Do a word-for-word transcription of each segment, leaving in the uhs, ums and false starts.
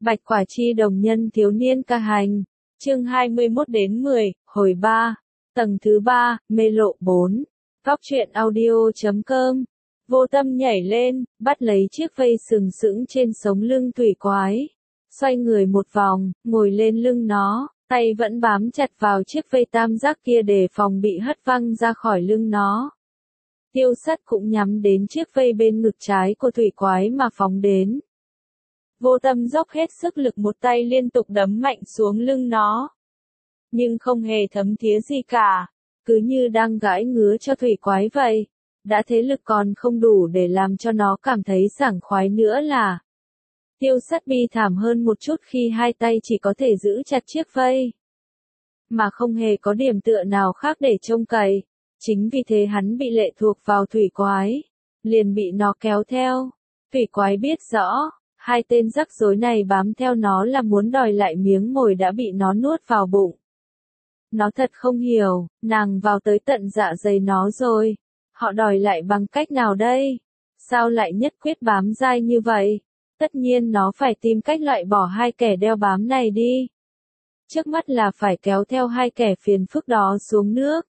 Bạch Quả Chi đồng nhân thiếu niên ca hành. Chương hai mươi mốt đến mười, hồi ba. Tầng thứ ba, mê lộ bốn. Góc truyện audio chấm com. Vô Tâm nhảy lên, bắt lấy chiếc vây sừng sững trên sống lưng thủy quái. Xoay người một vòng, ngồi lên lưng nó, tay vẫn bám chặt vào chiếc vây tam giác kia để phòng bị hất văng ra khỏi lưng nó. Tiêu Sắt cũng nhắm đến chiếc vây bên ngực trái của thủy quái mà phóng đến. Vô Tâm dốc hết sức lực, một tay liên tục đấm mạnh xuống lưng nó. Nhưng không hề thấm thía gì cả, cứ như đang gãi ngứa cho thủy quái vậy. Đã thế lực còn không đủ để làm cho nó cảm thấy sảng khoái nữa là. Tiêu Sắt bi thảm hơn một chút khi hai tay chỉ có thể giữ chặt chiếc vây. Mà không hề có điểm tựa nào khác để trông cậy. Chính vì thế hắn bị lệ thuộc vào thủy quái. Liền bị nó kéo theo. Thủy quái biết rõ. Hai tên rắc rối này bám theo nó là muốn đòi lại miếng mồi đã bị nó nuốt vào bụng. Nó thật không hiểu, nàng vào tới tận dạ dày nó rồi. Họ đòi lại bằng cách nào đây? Sao lại nhất quyết bám dai như vậy? Tất nhiên nó phải tìm cách loại bỏ hai kẻ đeo bám này đi. Trước mắt là phải kéo theo hai kẻ phiền phức đó xuống nước.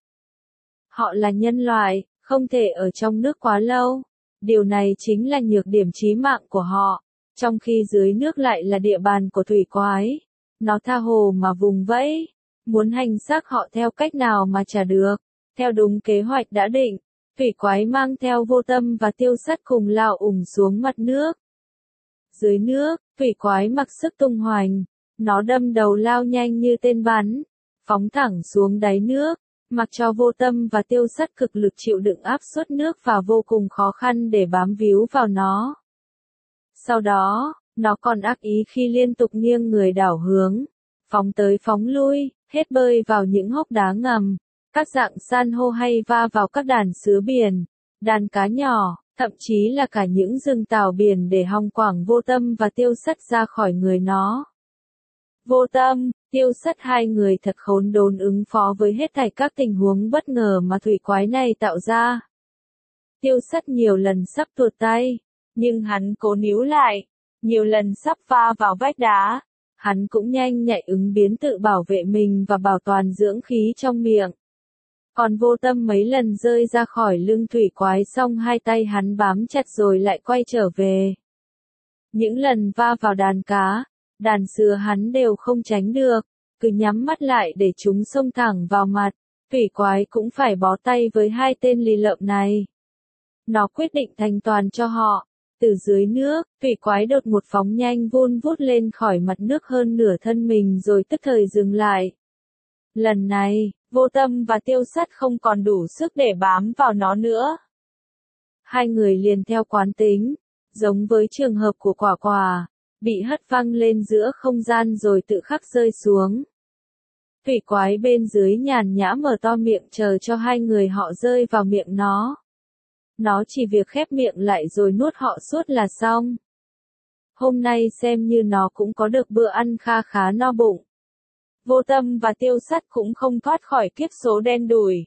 Họ là nhân loại, không thể ở trong nước quá lâu. Điều này chính là nhược điểm chí mạng của họ. Trong khi dưới nước lại là địa bàn của thủy quái. Nó tha hồ mà vùng vẫy. Muốn hành xác họ theo cách nào mà chả được. Theo đúng kế hoạch đã định, thủy quái mang theo Vô Tâm và Tiêu Sắt cùng lao ủng xuống mặt nước. Dưới nước, thủy quái mặc sức tung hoành. Nó đâm đầu lao nhanh như tên bắn. Phóng thẳng xuống đáy nước. Mặc cho Vô Tâm và Tiêu Sắt cực lực chịu đựng áp suất nước và vô cùng khó khăn để bám víu vào nó. Sau đó, nó còn ác ý khi liên tục nghiêng người đảo hướng, phóng tới phóng lui, hết bơi vào những hốc đá ngầm, các dạng san hô hay va vào các đàn sứa biển, đàn cá nhỏ, thậm chí là cả những rừng tảo biển để hòng quảng Vô Tâm và Tiêu Sắt ra khỏi người nó. Vô Tâm, Tiêu Sắt hai người thật khốn đốn ứng phó với hết thảy các tình huống bất ngờ mà thủy quái này tạo ra. Tiêu Sắt nhiều lần sắp tuột tay. Nhưng hắn cố níu lại, nhiều lần sắp va vào vách đá, hắn cũng nhanh nhạy ứng biến tự bảo vệ mình và bảo toàn dưỡng khí trong miệng. Còn Vô Tâm mấy lần rơi ra khỏi lưng thủy quái xong hai tay hắn bám chặt rồi lại quay trở về. Những lần va vào đàn cá, đàn sứa hắn đều không tránh được, cứ nhắm mắt lại để chúng xông thẳng vào mặt, thủy quái cũng phải bó tay với hai tên lì lợm này. Nó quyết định thành toàn cho họ. Từ dưới nước, thủy quái đột một phóng nhanh vun vút lên khỏi mặt nước hơn nửa thân mình rồi tức thời dừng lại. Lần này, Vô Tâm và Tiêu Sắt không còn đủ sức để bám vào nó nữa. Hai người liền theo quán tính, giống với trường hợp của Quả Quả, bị hất văng lên giữa không gian rồi tự khắc rơi xuống. Thủy quái bên dưới nhàn nhã mở to miệng chờ cho hai người họ rơi vào miệng nó. Nó chỉ việc khép miệng lại rồi nuốt họ suốt là xong. Hôm nay xem như nó cũng có được bữa ăn kha khá no bụng. Vô Tâm và Tiêu Sắt cũng không thoát khỏi kiếp số đen đủi.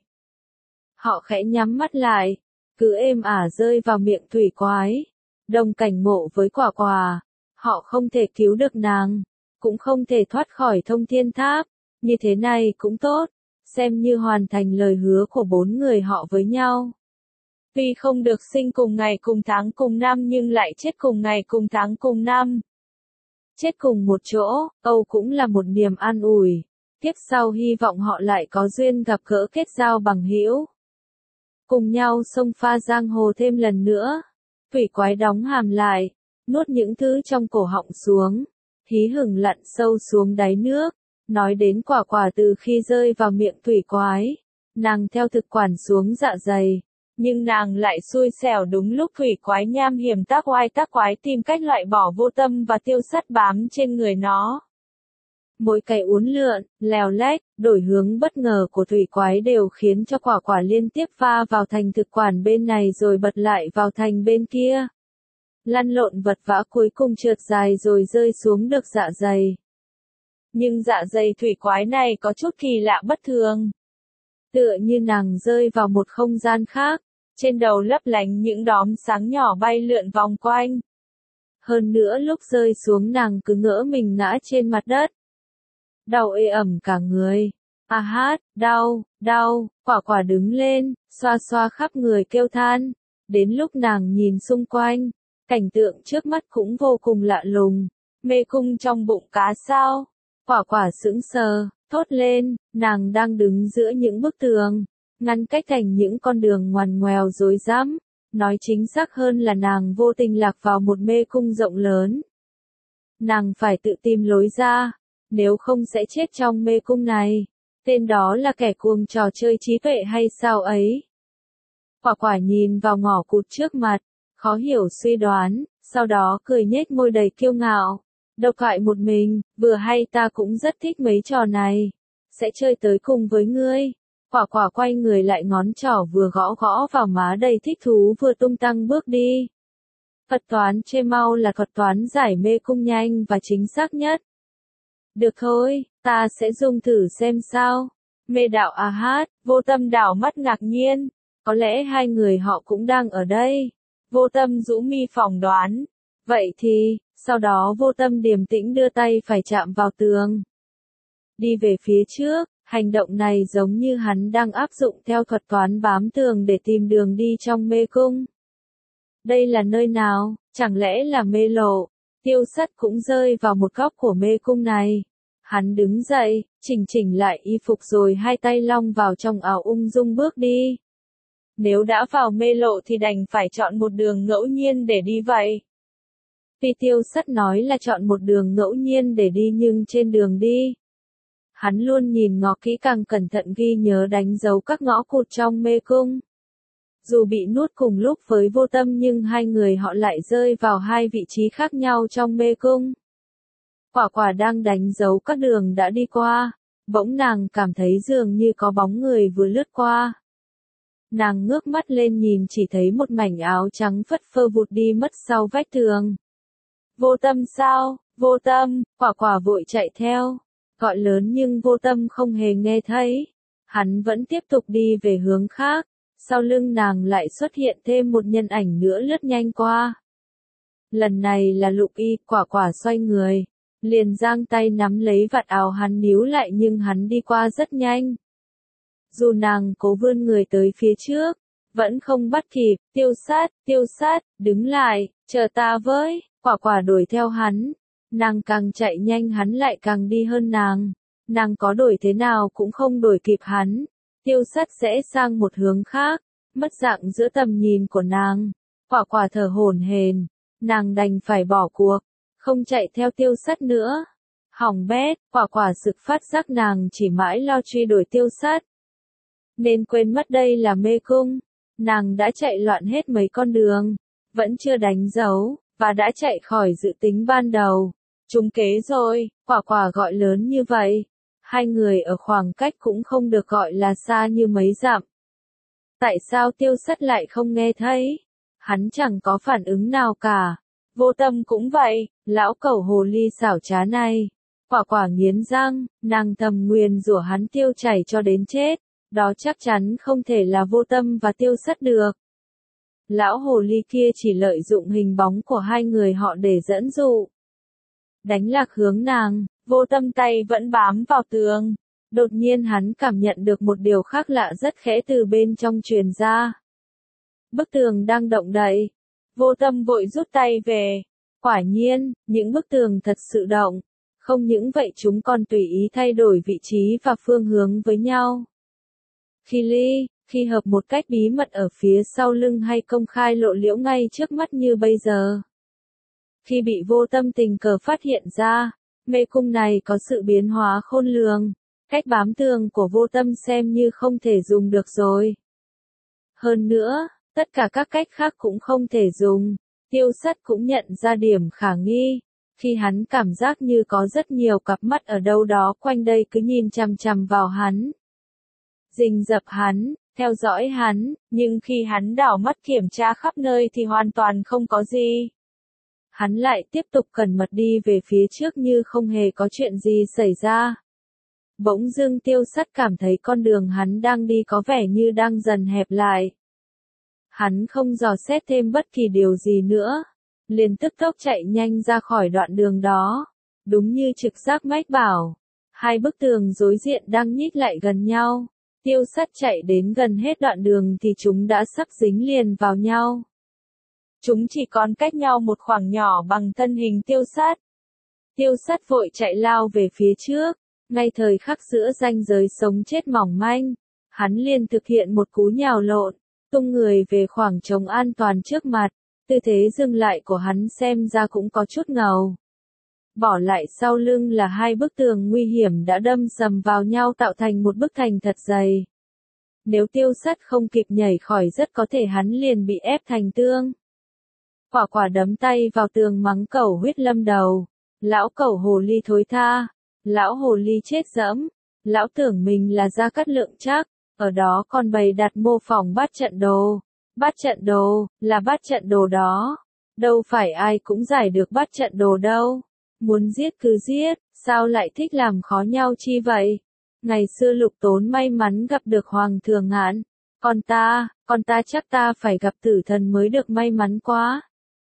Họ khẽ nhắm mắt lại, cứ êm ả rơi vào miệng thủy quái. Đồng cảnh ngộ với Quả Quả, họ không thể cứu được nàng, cũng không thể thoát khỏi Thông Thiên Tháp. Như thế này cũng tốt, xem như hoàn thành lời hứa của bốn người họ với nhau. Tuy không được sinh cùng ngày cùng tháng cùng năm nhưng lại chết cùng ngày cùng tháng cùng năm. Chết cùng một chỗ, Âu cũng là một niềm an ủi. Tiếp sau hy vọng họ lại có duyên gặp gỡ kết giao bằng hữu. Cùng nhau xông pha giang hồ thêm lần nữa. Thủy quái đóng hàm lại, nuốt những thứ trong cổ họng xuống. Hí hửng lặn sâu xuống đáy nước. Nói đến Quả Quả từ khi rơi vào miệng thủy quái. Nàng theo thực quản xuống dạ dày. Nhưng nàng lại xui xẻo đúng lúc thủy quái nham hiểm tác oai tác quái tìm cách loại bỏ Vô Tâm và Tiêu Sắt bám trên người nó. Mỗi cái uốn lượn, lèo lách, đổi hướng bất ngờ của thủy quái đều khiến cho Quả Quả liên tiếp va vào thành thực quản bên này rồi bật lại vào thành bên kia. Lăn lộn vật vã cuối cùng trượt dài rồi rơi xuống được dạ dày. Nhưng dạ dày thủy quái này có chút kỳ lạ bất thường. Tựa như nàng rơi vào một không gian khác. Trên đầu lấp lánh những đốm sáng nhỏ bay lượn vòng quanh. Hơn nữa lúc rơi xuống nàng cứ ngỡ mình ngã trên mặt đất. Đau ê ẩm cả người. A hát, đau, đau, quả quả đứng lên, xoa xoa khắp người kêu than. Đến lúc nàng nhìn xung quanh, cảnh tượng trước mắt cũng vô cùng lạ lùng. Mê cung trong bụng cá sao? Quả quả sững sờ, thốt lên, nàng đang đứng giữa những bức tường, ngăn cách thành những con đường ngoằn ngoèo rối rắm. Nói chính xác hơn là nàng vô tình lạc vào một mê cung rộng lớn. Nàng phải tự tìm lối ra, nếu không sẽ chết trong mê cung này. Tên đó là kẻ cuồng trò chơi trí tuệ hay sao ấy? Quả quả nhìn vào ngõ cụt trước mặt, khó hiểu suy đoán, sau đó cười nhếch môi đầy kiêu ngạo. Độc hại một mình, vừa hay ta cũng rất thích mấy trò này. Sẽ chơi tới cùng với ngươi. Quả quả quay người lại ngón trỏ vừa gõ gõ vào má đầy thích thú vừa tung tăng bước đi. Thuật toán chê mau là thuật toán giải mê cung nhanh và chính xác nhất. Được thôi, ta sẽ dùng thử xem sao. Mê đạo A hát, Vô Tâm đảo mắt ngạc nhiên. Có lẽ hai người họ cũng đang ở đây. Vô Tâm rũ mi phỏng đoán. Vậy thì, sau đó Vô Tâm điềm tĩnh đưa tay phải chạm vào tường. Đi về phía trước, hành động này giống như hắn đang áp dụng theo thuật toán bám tường để tìm đường đi trong mê cung. Đây là nơi nào, chẳng lẽ là mê lộ? Tiêu Sắt cũng rơi vào một góc của mê cung này. Hắn đứng dậy, chỉnh chỉnh lại y phục rồi hai tay long vào trong áo ung dung bước đi. Nếu đã vào mê lộ thì đành phải chọn một đường ngẫu nhiên để đi vậy. Tuy Tiêu Sắt nói là chọn một đường ngẫu nhiên để đi nhưng trên đường đi, hắn luôn nhìn ngó kỹ càng cẩn thận ghi nhớ đánh dấu các ngõ cụt trong mê cung. Dù bị nuốt cùng lúc với Vô Tâm nhưng hai người họ lại rơi vào hai vị trí khác nhau trong mê cung. Quả quả đang đánh dấu các đường đã đi qua, bỗng nàng cảm thấy dường như có bóng người vừa lướt qua. Nàng ngước mắt lên nhìn chỉ thấy một mảnh áo trắng phất phơ vụt đi mất sau vách tường. Vô Tâm sao? Vô Tâm, quả quả vội chạy theo. Gọi lớn nhưng Vô Tâm không hề nghe thấy. Hắn vẫn tiếp tục đi về hướng khác. Sau lưng nàng lại xuất hiện thêm một nhân ảnh nữa lướt nhanh qua. Lần này là Lục Y, quả quả xoay người. Liền giang tay nắm lấy vạt áo hắn níu lại nhưng hắn đi qua rất nhanh. Dù nàng cố vươn người tới phía trước, vẫn không bắt kịp. Tiêu Sát, Tiêu Sát, đứng lại, chờ ta với. Quả quả đuổi theo hắn. Nàng càng chạy nhanh hắn lại càng đi hơn nàng. Nàng có đuổi thế nào cũng không đuổi kịp hắn. Tiêu Sắt sẽ sang một hướng khác, mất dạng giữa tầm nhìn của nàng. Quả quả thở hổn hển, nàng đành phải bỏ cuộc, không chạy theo Tiêu Sắt nữa. Hỏng bét, quả quả sực phát giác nàng chỉ mãi lo truy đuổi Tiêu Sắt, nên quên mất đây là mê cung. Nàng đã chạy loạn hết mấy con đường, vẫn chưa đánh dấu, và đã chạy khỏi dự tính ban đầu. Trúng kế rồi, quả quả gọi lớn như vậy. Hai người ở khoảng cách cũng không được gọi là xa như mấy dặm. Tại sao Tiêu Sắt lại không nghe thấy? Hắn chẳng có phản ứng nào cả. Vô Tâm cũng vậy, lão cẩu hồ ly xảo trá này. Quả quả nghiến răng, nàng thầm nguyền rủa hắn tiêu chảy cho đến chết. Đó chắc chắn không thể là Vô Tâm và Tiêu Sắt được. Lão hồ ly kia chỉ lợi dụng hình bóng của hai người họ để dẫn dụ. Đánh lạc hướng nàng. Vô Tâm tay vẫn bám vào tường. Đột nhiên hắn cảm nhận được một điều khác lạ rất khẽ từ bên trong truyền ra. Bức tường đang động đậy. Vô Tâm vội rút tay về. Quả nhiên, những bức tường thật sự động. Không những vậy chúng còn tùy ý thay đổi vị trí và phương hướng với nhau. Khi ly, khi hợp một cách bí mật ở phía sau lưng hay công khai lộ liễu ngay trước mắt như bây giờ. Khi bị Vô Tâm tình cờ phát hiện ra, mê cung này có sự biến hóa khôn lường, cách bám tường của Vô Tâm xem như không thể dùng được rồi. Hơn nữa, tất cả các cách khác cũng không thể dùng. Tiêu Sắt cũng nhận ra điểm khả nghi, khi hắn cảm giác như có rất nhiều cặp mắt ở đâu đó quanh đây cứ nhìn chằm chằm vào hắn. Rình rập hắn, theo dõi hắn, nhưng khi hắn đảo mắt kiểm tra khắp nơi thì hoàn toàn không có gì. Hắn lại tiếp tục cẩn mật đi về phía trước như không hề có chuyện gì xảy ra. Bỗng dưng Tiêu Sắt cảm thấy con đường hắn đang đi có vẻ như đang dần hẹp lại. Hắn không dò xét thêm bất kỳ điều gì nữa. liền tức tốc chạy nhanh ra khỏi đoạn đường đó. Đúng như trực giác mách bảo, hai bức tường đối diện đang nhích lại gần nhau. Tiêu Sắt chạy đến gần hết đoạn đường thì chúng đã sắp dính liền vào nhau. Chúng chỉ còn cách nhau một khoảng nhỏ bằng thân hình Tiêu Sắt. Tiêu Sắt vội chạy lao về phía trước, ngay thời khắc giữa ranh giới sống chết mỏng manh, hắn liền thực hiện một cú nhào lộn, tung người về khoảng trống an toàn trước mặt, tư thế dừng lại của hắn xem ra cũng có chút ngầu. Bỏ lại sau lưng là hai bức tường nguy hiểm đã đâm sầm vào nhau tạo thành một bức thành thật dày. Nếu Tiêu Sắt không kịp nhảy khỏi rất có thể hắn liền bị ép thành tương. Quả quả đấm tay vào tường mắng cẩu huyết lâm đầu. Lão cẩu hồ ly thối tha. Lão hồ ly chết dẫm. Lão tưởng mình là Gia Cát Lượng chắc. Ở đó còn bày đặt mô phỏng bát trận đồ. Bát trận đồ, là bát trận đồ đó. Đâu phải ai cũng giải được bát trận đồ đâu. Muốn giết cứ giết, sao lại thích làm khó nhau chi vậy? Ngày xưa Lục Tốn may mắn gặp được Hoàng Thường Ngạn. Còn ta, còn ta chắc ta phải gặp tử thần mới được may mắn quá.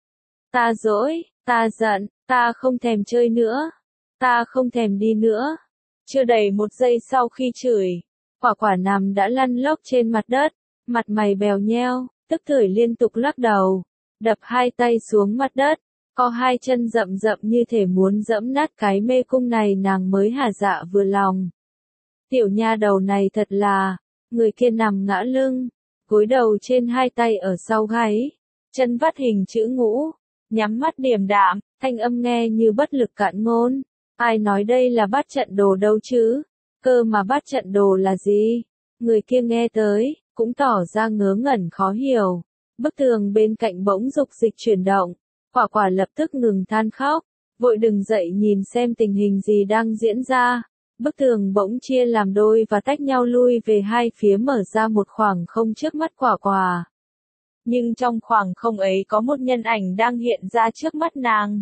Ta dỗi, ta giận, ta không thèm chơi nữa. Ta không thèm đi nữa. Chưa đầy một giây sau khi chửi, quả quả nằm đã lăn lóc trên mặt đất, mặt mày bèo nheo, tức tưởi liên tục lắc đầu, đập hai tay xuống mặt đất, co hai chân rậm rậm như thể muốn dẫm nát cái mê cung này nàng mới hả dạ vừa lòng. Tiểu nha đầu này thật là, người kia nằm ngã lưng, gối đầu trên hai tay ở sau gáy, chân vắt hình chữ ngũ, nhắm mắt điềm đạm, thanh âm nghe như bất lực cạn ngôn. Ai nói đây là bát trận đồ đâu chứ? Cơ mà bát trận đồ là gì? Người kia nghe tới, cũng tỏ ra ngớ ngẩn khó hiểu. Bức tường bên cạnh bỗng dục dịch chuyển động, quả quả lập tức ngừng than khóc, vội đứng dậy nhìn xem tình hình gì đang diễn ra. Bức tường bỗng chia làm đôi và tách nhau lui về hai phía mở ra một khoảng không trước mắt quả quả. Nhưng trong khoảng không ấy có một nhân ảnh đang hiện ra trước mắt nàng.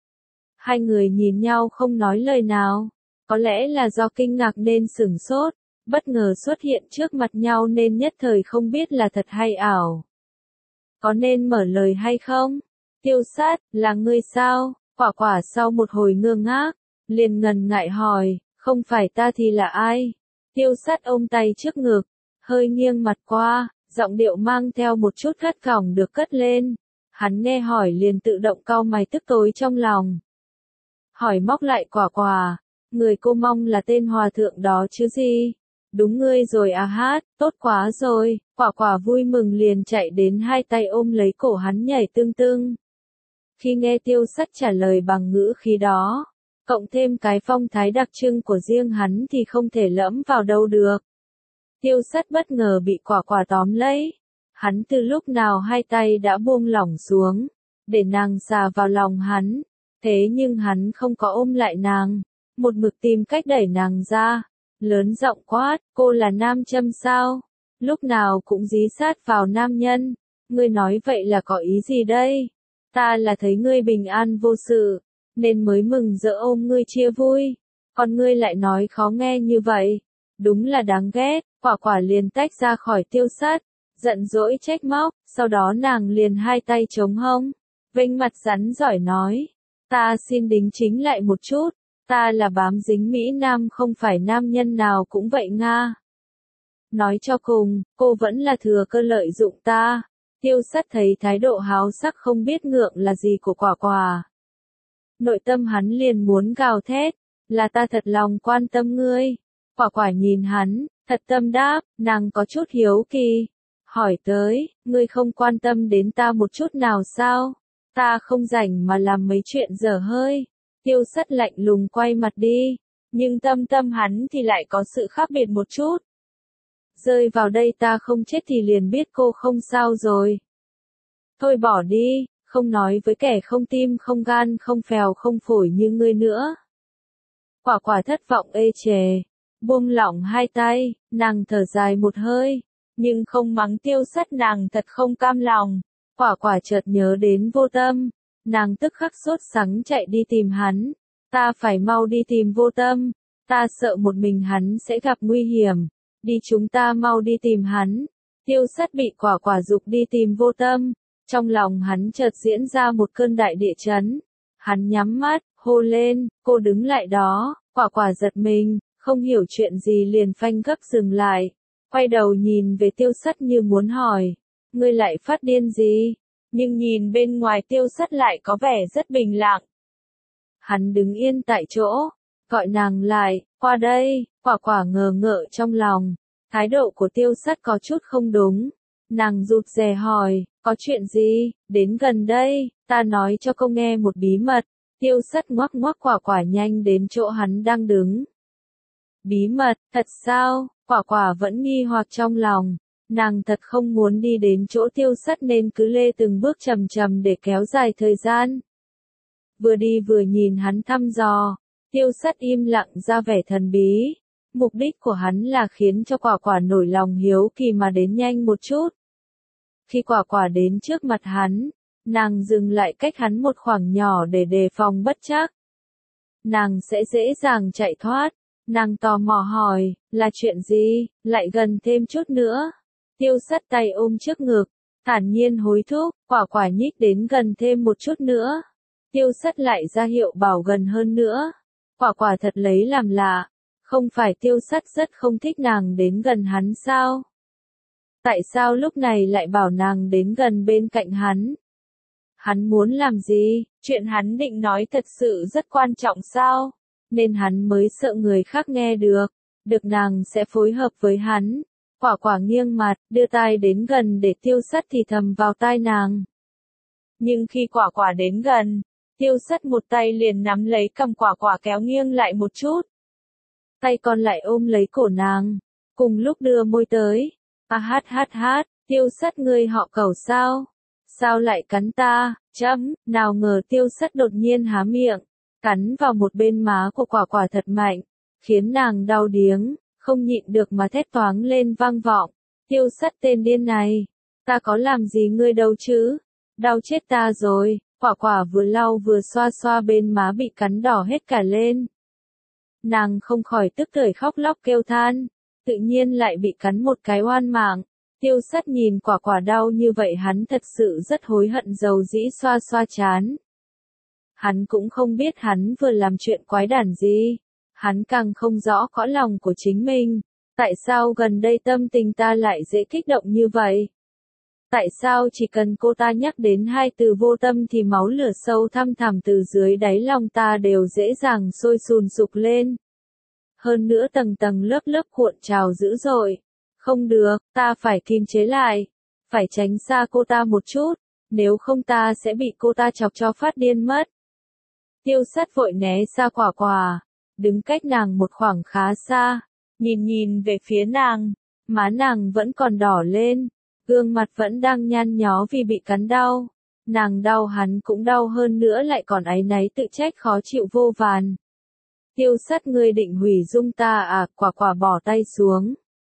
Hai người nhìn nhau không nói lời nào. Có lẽ là do kinh ngạc nên sửng sốt, bất ngờ xuất hiện trước mặt nhau nên nhất thời không biết là thật hay ảo. Có nên mở lời hay không? Tiêu Sát, là ngươi sao? Quả quả sau một hồi ngơ ngác, liền ngần ngại hỏi, không phải ta thì là ai? Tiêu Sát ôm tay trước ngực, hơi nghiêng mặt qua, giọng điệu mang theo một chút khát khỏng được cất lên. Hắn nghe hỏi liền tự động cau mày tức tối trong lòng. Hỏi móc lại quả quả, người cô mong là tên hòa thượng đó chứ gì? Đúng ngươi rồi à hát, tốt quá rồi, quả quả vui mừng liền chạy đến hai tay ôm lấy cổ hắn nhảy tưng tưng. Khi nghe Tiêu Sắt trả lời bằng ngữ khí đó, cộng thêm cái phong thái đặc trưng của riêng hắn thì không thể lẫm vào đâu được. Tiêu Sắt bất ngờ bị quả quả tóm lấy, hắn từ lúc nào hai tay đã buông lỏng xuống, để nàng xà vào lòng hắn, thế nhưng hắn không có ôm lại nàng, một mực tìm cách đẩy nàng ra, lớn giọng quát, cô là nam châm sao? Lúc nào cũng dí sát vào nam nhân, ngươi nói vậy là có ý gì đây? Ta là thấy ngươi bình an vô sự, nên mới mừng rỡ ôm ngươi chia vui, còn ngươi lại nói khó nghe như vậy, đúng là đáng ghét. Quả quả liền tách ra khỏi Tiêu Sắt, giận dỗi trách móc, sau đó nàng liền hai tay chống hông, vênh mặt rắn giỏi nói, ta xin đính chính lại một chút, ta là bám dính Mỹ Nam không phải nam nhân nào cũng vậy Nga. Nói cho cùng, cô vẫn là thừa cơ lợi dụng ta. Tiêu Sắt thấy thái độ háo sắc không biết ngượng là gì của quả quả. Nội tâm hắn liền muốn gào thét, là ta thật lòng quan tâm ngươi. Quả quả nhìn hắn, thật tâm đáp, nàng có chút hiếu kỳ. Hỏi tới, ngươi không quan tâm đến ta một chút nào sao? Ta không rảnh mà làm mấy chuyện dở hơi. Tiêu Sắt lạnh lùng quay mặt đi, nhưng tâm tâm hắn thì lại có sự khác biệt một chút. Rơi vào đây ta không chết thì liền biết cô không sao rồi. Thôi bỏ đi, không nói với kẻ không tim không gan không phèo không phổi như ngươi nữa. Quả quả thất vọng ê chề, buông lỏng hai tay, nàng thở dài một hơi, nhưng không mắng Tiêu Sắt nàng thật không cam lòng. Quả quả chợt nhớ đến Vô Tâm, nàng tức khắc sốt sắng chạy đi tìm hắn. Ta phải mau đi tìm Vô Tâm, ta sợ một mình hắn sẽ gặp nguy hiểm. Đi chúng ta mau đi tìm hắn. Tiêu Sắt bị quả quả giục đi tìm Vô Tâm, Trong lòng hắn chợt diễn ra một cơn đại địa chấn. Hắn nhắm mắt, hô lên, cô đứng lại đó, quả quả giật mình, không hiểu chuyện gì liền phanh gấp dừng lại. Quay đầu nhìn về Tiêu Sắt như muốn hỏi, ngươi lại phát điên gì? Nhưng nhìn bên ngoài Tiêu Sắt lại có vẻ rất bình lặng. Hắn đứng yên tại chỗ, gọi nàng lại, qua đây, quả quả ngờ ngợ trong lòng. Thái độ của Tiêu Sắt có chút không đúng. Nàng rụt rè hỏi, có chuyện gì, đến gần đây, ta nói cho cô nghe một bí mật. Tiêu Sắt ngoắc ngoắc quả quả nhanh đến chỗ hắn đang đứng. Bí mật, thật sao? Quả quả vẫn nghi hoặc trong lòng. Nàng thật không muốn đi đến chỗ Tiêu Sắt nên cứ lê từng bước chậm chậm để kéo dài thời gian. Vừa đi vừa nhìn hắn thăm dò, Tiêu Sắt im lặng ra vẻ thần bí. Mục đích của hắn là khiến cho quả quả nổi lòng hiếu kỳ mà đến nhanh một chút. Khi quả quả đến trước mặt hắn, nàng dừng lại cách hắn một khoảng nhỏ để đề phòng bất trắc. Nàng sẽ dễ dàng chạy thoát. Nàng tò mò hỏi, là chuyện gì, lại gần thêm chút nữa. Tiêu Sắt tay ôm trước ngực, thản nhiên hối thúc, quả quả nhích đến gần thêm một chút nữa. Tiêu Sắt lại ra hiệu bảo gần hơn nữa. Quả quả thật lấy làm lạ, không phải Tiêu Sắt rất không thích nàng đến gần hắn sao? Tại sao lúc này lại bảo nàng đến gần bên cạnh hắn? Hắn muốn làm gì? Chuyện hắn định nói thật sự rất quan trọng sao? Nên hắn mới sợ người khác nghe được, được nàng sẽ phối hợp với hắn. Quả quả nghiêng mặt, đưa tai đến gần để Tiêu Sắt thì thầm vào tai nàng. Nhưng khi quả quả đến gần, Tiêu Sắt một tay liền nắm lấy cầm quả quả kéo nghiêng lại một chút. Tay còn lại ôm lấy cổ nàng, cùng lúc đưa môi tới. À hát hát hát, Tiêu Sắt ngươi họ Cẩu sao? Sao lại cắn ta? Chấm, nào ngờ Tiêu Sắt đột nhiên há miệng, cắn vào một bên má của quả quả thật mạnh, khiến nàng đau điếng, không nhịn được mà thét toáng lên vang vọng. Tiêu Sắt tên điên này, ta có làm gì ngươi đâu chứ? Đau chết ta rồi. Quả quả vừa lau vừa xoa xoa bên má bị cắn đỏ hết cả lên. Nàng không khỏi tức tưởi khóc lóc kêu than, tự nhiên lại bị cắn một cái oan mạng. Tiêu Sắt nhìn quả quả đau như vậy hắn thật sự rất hối hận dầu dĩ xoa xoa chán. Hắn cũng không biết hắn vừa làm chuyện quái đản gì. Hắn càng không rõ cõi lòng của chính mình. Tại sao gần đây tâm tình ta lại dễ kích động như vậy? Tại sao chỉ cần cô ta nhắc đến hai từ vô tâm thì máu lửa sâu thăm thẳm từ dưới đáy lòng ta đều dễ dàng sôi sùn sục lên. Hơn nữa tầng tầng lớp lớp cuộn trào dữ dội. Không được, ta phải kiềm chế lại. Phải tránh xa cô ta một chút, nếu không ta sẽ bị cô ta chọc cho phát điên mất. Tiêu Sắt vội né xa quả quả, đứng cách nàng một khoảng khá xa, nhìn nhìn về phía nàng, má nàng vẫn còn đỏ lên. Gương mặt vẫn đang nhăn nhó vì bị cắn đau. Nàng đau hắn cũng đau hơn nữa lại còn áy náy tự trách khó chịu vô vàn. Tiêu Sắt ngươi định hủy dung ta à? Quả quả bỏ tay xuống,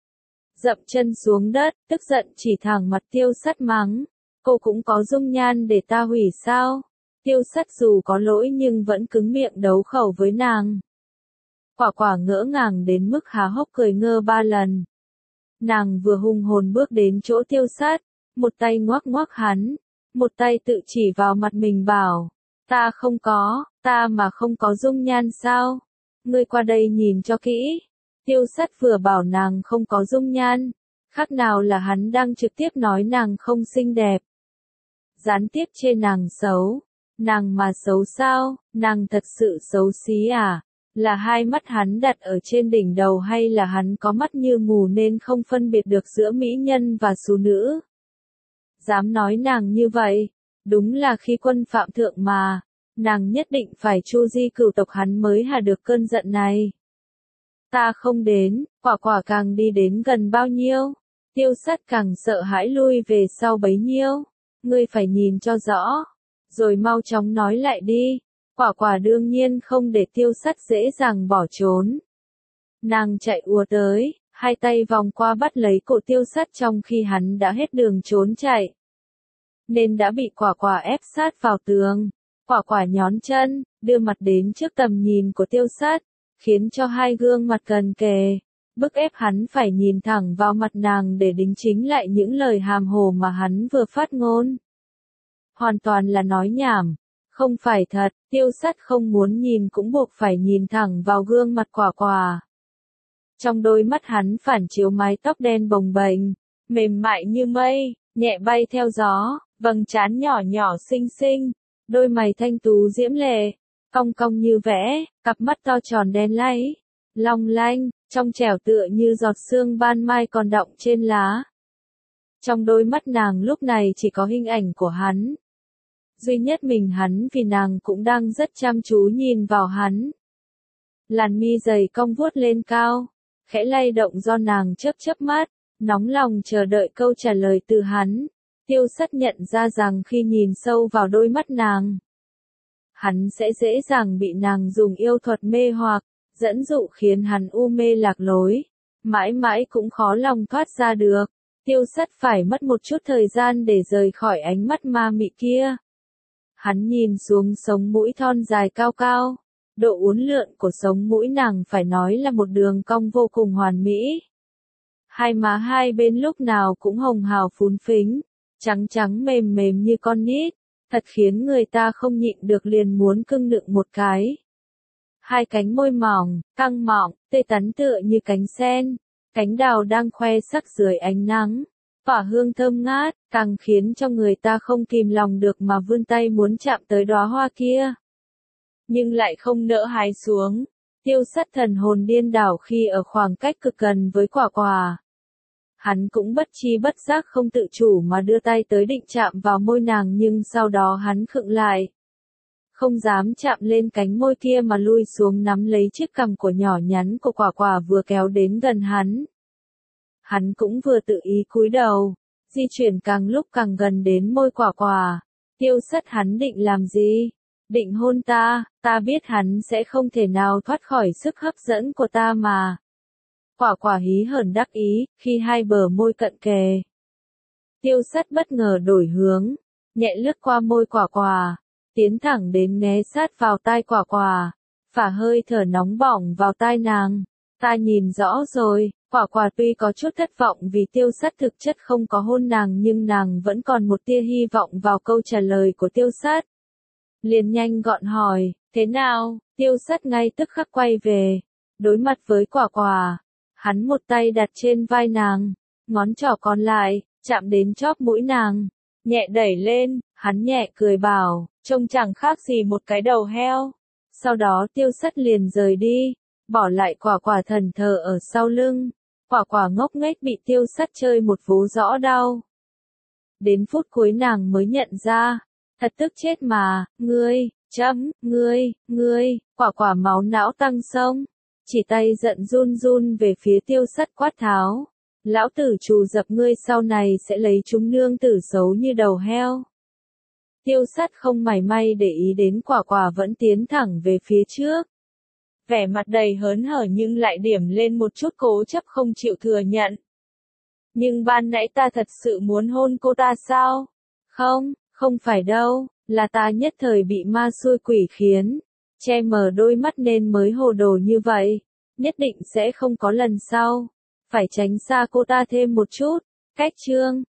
dậm chân xuống đất, tức giận chỉ thẳng mặt Tiêu Sắt mắng. Cô cũng có dung nhan để ta hủy sao? Tiêu Sắt dù có lỗi nhưng vẫn cứng miệng đấu khẩu với nàng. Quả quả ngỡ ngàng đến mức há hốc cười ngơ ba lần. Nàng vừa hùng hồn bước đến chỗ Tiêu Sắt, một tay ngoắc ngoắc hắn, một tay tự chỉ vào mặt mình bảo, ta không có, ta mà không có dung nhan sao? Ngươi qua đây nhìn cho kỹ. Tiêu Sắt vừa bảo nàng không có dung nhan, khác nào là hắn đang trực tiếp nói nàng không xinh đẹp. Gián tiếp chê nàng xấu. Nàng mà xấu sao? Nàng thật sự xấu xí à? Là hai mắt hắn đặt ở trên đỉnh đầu hay là hắn có mắt như mù nên không phân biệt được giữa mỹ nhân và xú nữ? Dám nói nàng như vậy, đúng là khi quân phạm thượng mà, nàng nhất định phải chu di cửu tộc hắn mới hạ được cơn giận này. Ta không đến, quả quả càng đi đến gần bao nhiêu, Tiêu Sắt càng sợ hãi lui về sau bấy nhiêu. Ngươi phải nhìn cho rõ, rồi mau chóng nói lại đi. Quả quả đương nhiên không để Tiêu Sắt dễ dàng bỏ trốn. Nàng chạy ùa tới, hai tay vòng qua bắt lấy cổ Tiêu Sắt trong khi hắn đã hết đường trốn chạy. Nên đã bị quả quả ép sát vào tường. Quả quả nhón chân, đưa mặt đến trước tầm nhìn của Tiêu Sắt, khiến cho hai gương mặt gần kề, bức ép hắn phải nhìn thẳng vào mặt nàng để đính chính lại những lời hàm hồ mà hắn vừa phát ngôn. hoàn toàn là nói nhảm, không phải thật, Tiêu Sắt không muốn nhìn cũng buộc phải nhìn thẳng vào gương mặt Quả Quả. Trong đôi mắt hắn phản chiếu mái tóc đen bồng bềnh, mềm mại như mây, nhẹ bay theo gió, vầng trán nhỏ nhỏ xinh xinh, đôi mày thanh tú diễm lệ, cong cong như vẽ, cặp mắt to tròn đen láy, long lanh, trong trẻo tựa như giọt sương ban mai còn đọng trên lá. Trong đôi mắt nàng lúc này chỉ có hình ảnh của hắn. Duy nhất mình hắn vì nàng cũng đang rất chăm chú nhìn vào hắn. Làn mi dày cong vuốt lên cao, khẽ lay động do nàng chớp chớp mắt, nóng lòng chờ đợi câu trả lời từ hắn. Tiêu Sắt nhận ra rằng khi nhìn sâu vào đôi mắt nàng, hắn sẽ dễ dàng bị nàng dùng yêu thuật mê hoặc, dẫn dụ khiến hắn u mê lạc lối, mãi mãi cũng khó lòng thoát ra được. Tiêu Sắt phải mất một chút thời gian để rời khỏi ánh mắt ma mị kia. Hắn nhìn xuống sống mũi thon dài cao cao, độ uốn lượn của sống mũi nàng phải nói là một đường cong vô cùng hoàn mỹ. Hai má hai bên lúc nào cũng hồng hào phún phính, trắng trắng mềm mềm như con nít, thật khiến người ta không nhịn được liền muốn cưng nựng một cái. Hai cánh môi mỏng, căng mọng, tê tắn tựa như cánh sen, cánh đào đang khoe sắc dưới ánh nắng, tỏa hương thơm ngát, càng khiến cho người ta không kìm lòng được mà vươn tay muốn chạm tới đóa hoa kia. Nhưng lại không nỡ hái xuống. Tiêu Sắt thần hồn điên đảo khi ở khoảng cách cực gần với Quả Quả. Hắn cũng bất chi bất giác không tự chủ mà đưa tay tới định chạm vào môi nàng, nhưng sau đó hắn khựng lại. Không dám chạm lên cánh môi kia mà lui xuống nắm lấy chiếc cằm của nhỏ nhắn của Quả Quả vừa kéo đến gần hắn. Hắn cũng vừa tự ý cúi đầu, di chuyển càng lúc càng gần đến môi Quả Quả. Tiêu Sắt hắn định làm gì? Định hôn ta, ta biết hắn sẽ không thể nào thoát khỏi sức hấp dẫn của ta mà. Quả Quả hí hởn đắc ý, khi hai bờ môi cận kề. Tiêu Sắt bất ngờ đổi hướng, nhẹ lướt qua môi Quả Quả, tiến thẳng đến né sát vào tai Quả Quả, phả hơi thở nóng bỏng vào tai nàng. Ta nhìn rõ rồi, Quả Quả tuy có chút thất vọng vì Tiêu Sắt thực chất không có hôn nàng, nhưng nàng vẫn còn một tia hy vọng vào câu trả lời của Tiêu Sắt. Liền nhanh gọn hỏi, thế nào? Tiêu Sắt ngay tức khắc quay về, đối mặt với Quả Quả. Hắn một tay đặt trên vai nàng, ngón trỏ còn lại, chạm đến chóp mũi nàng, nhẹ đẩy lên, hắn nhẹ cười bảo, trông chẳng khác gì một cái đầu heo. Sau đó Tiêu Sắt liền rời đi, bỏ lại Quả Quả thần thờ ở sau lưng. Quả Quả ngốc nghếch bị Tiêu Sắt chơi một vố rõ đau. Đến phút cuối nàng mới nhận ra, thật tức chết mà, ngươi, chấm, ngươi, ngươi, Quả Quả máu não tăng sông. Chỉ tay giận run run về phía Tiêu Sắt quát tháo. Lão tử trù dập ngươi sau này sẽ lấy chúng nương tử xấu như đầu heo. Tiêu Sắt không mảy may để ý đến Quả Quả vẫn tiến thẳng về phía trước. Vẻ mặt đầy hớn hở nhưng lại điểm lên một chút cố chấp không chịu thừa nhận. Nhưng ban nãy ta thật sự muốn hôn cô ta sao? Không, không phải đâu, là ta nhất thời bị ma xui quỷ khiến. Che mờ đôi mắt nên mới hồ đồ như vậy, nhất định sẽ không có lần sau. Phải tránh xa cô ta thêm một chút. Cách chương